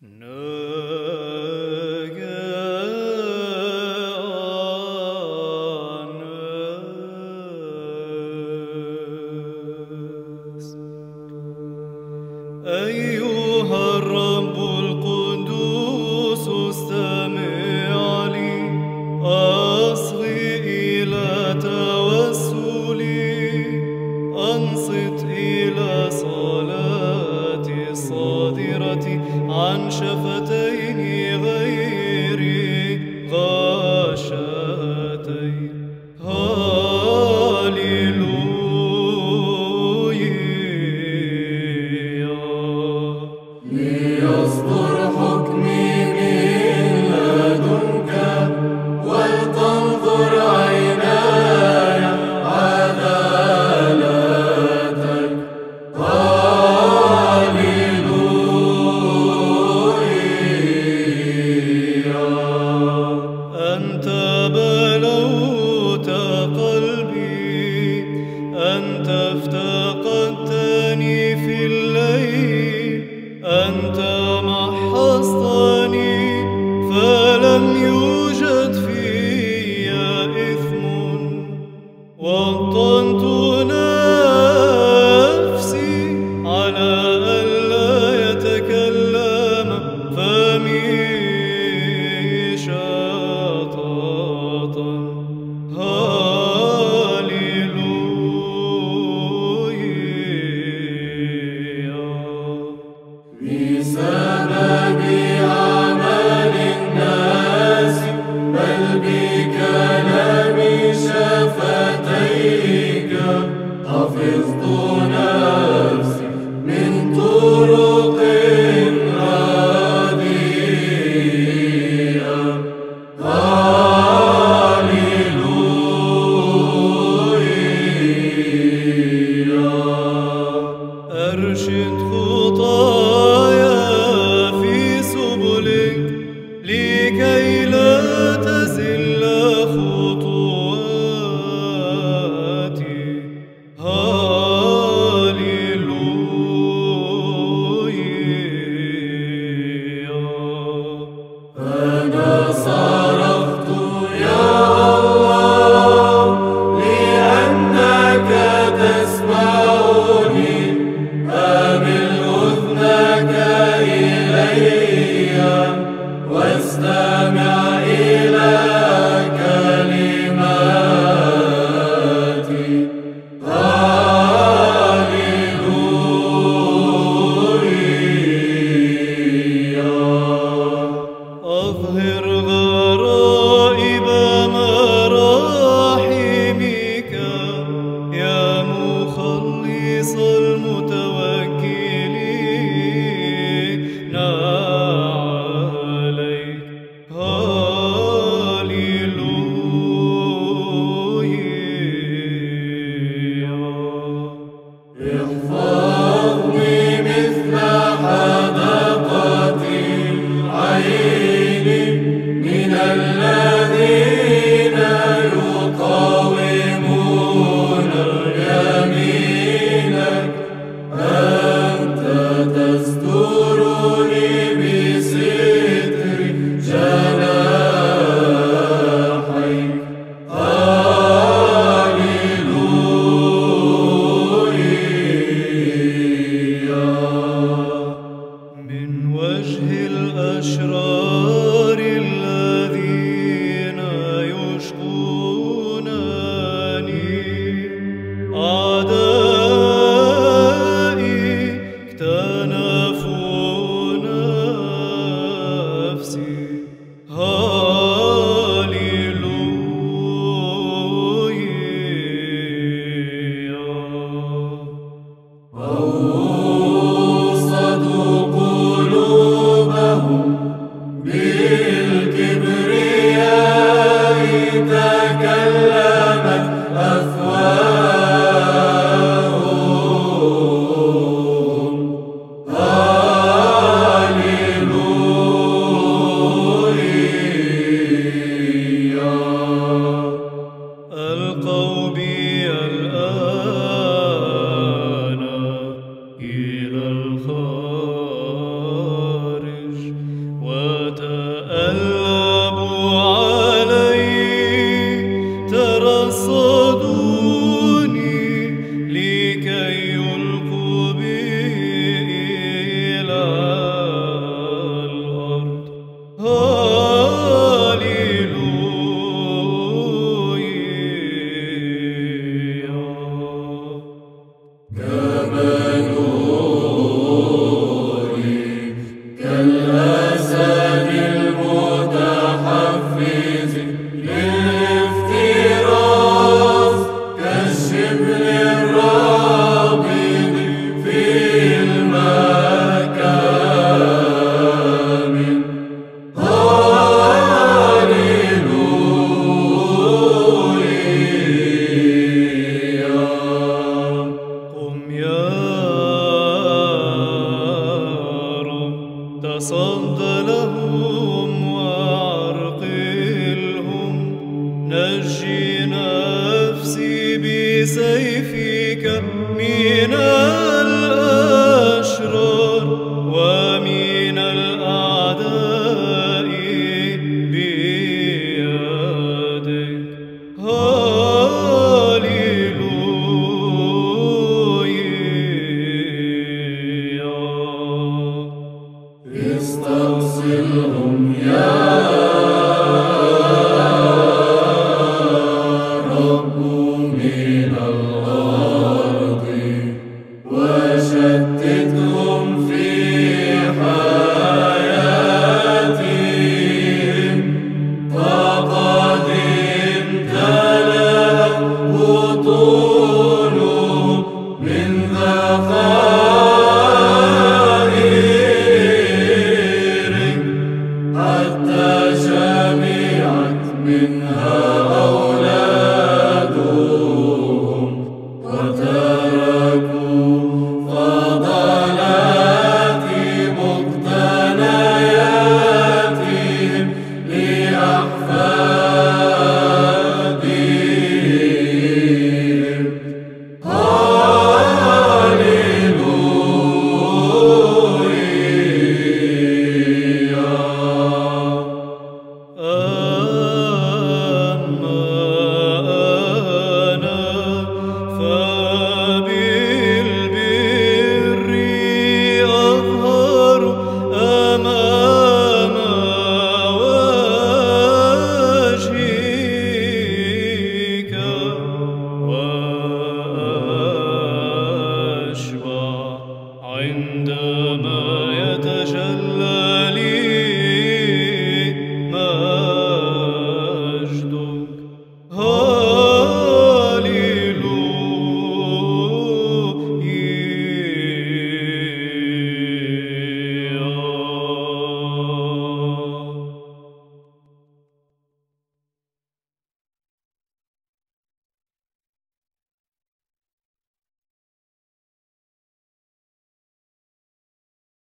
أيها الرب القدوس استمع لي، أصغي إلى توسلي، أنصت إلى صلاتي الصادرة عن شفتين غير غاشتين. ليصدر حكمي من لدنك، ولتنظر عيناي عدالتك. هاليلويا. أنت بلوت قلبي، أنت افتقدتني في الليل، أنت محصتني فلم يوجد في إثم، وطنت نفسي على ألا يتكلم فمي شططا. بسبب عمل الناس، بل بكلام شفتيك، حفظت نفسي من طرق رديئة. هاليلويا. أرشد خطايا في سبلك، لكي لا تزل خطواتي. هاليلويا. أنا صرخت يا الله، لأنك تسمعني، أمل أذنك إلي، واستمع إلى كلماتي. هاليلويا. أظهر غرائب مراحمك يا مخلص المتوكلين عليك. هاليلويا. احفظني مثل حدقة العين من الذين يقاومون يمينك. أنت تسترني بستر جناحيك. هاليلويا. من وجه الأشرار الذين يشقونني، أعدائي اكتنفوا نفسي. هاليلويا. أوصدوا قلوبهم تصد لهم وأرقلهم. نجي نفسي بسيفك من الأشرار ومن الأعداء بيدك. هاليلويا. استأصلهم يا رب من الأرض وشتتهم في حياتهم، فقد امتلأت بطونهم من ذخائرك، حتى شبعت منها أولادهم وتركوا فضلات مقتنياتهم لأحفادهم. أما أنا فبالبر أظهر أمام وجهك، وأشبع عندما يتجلى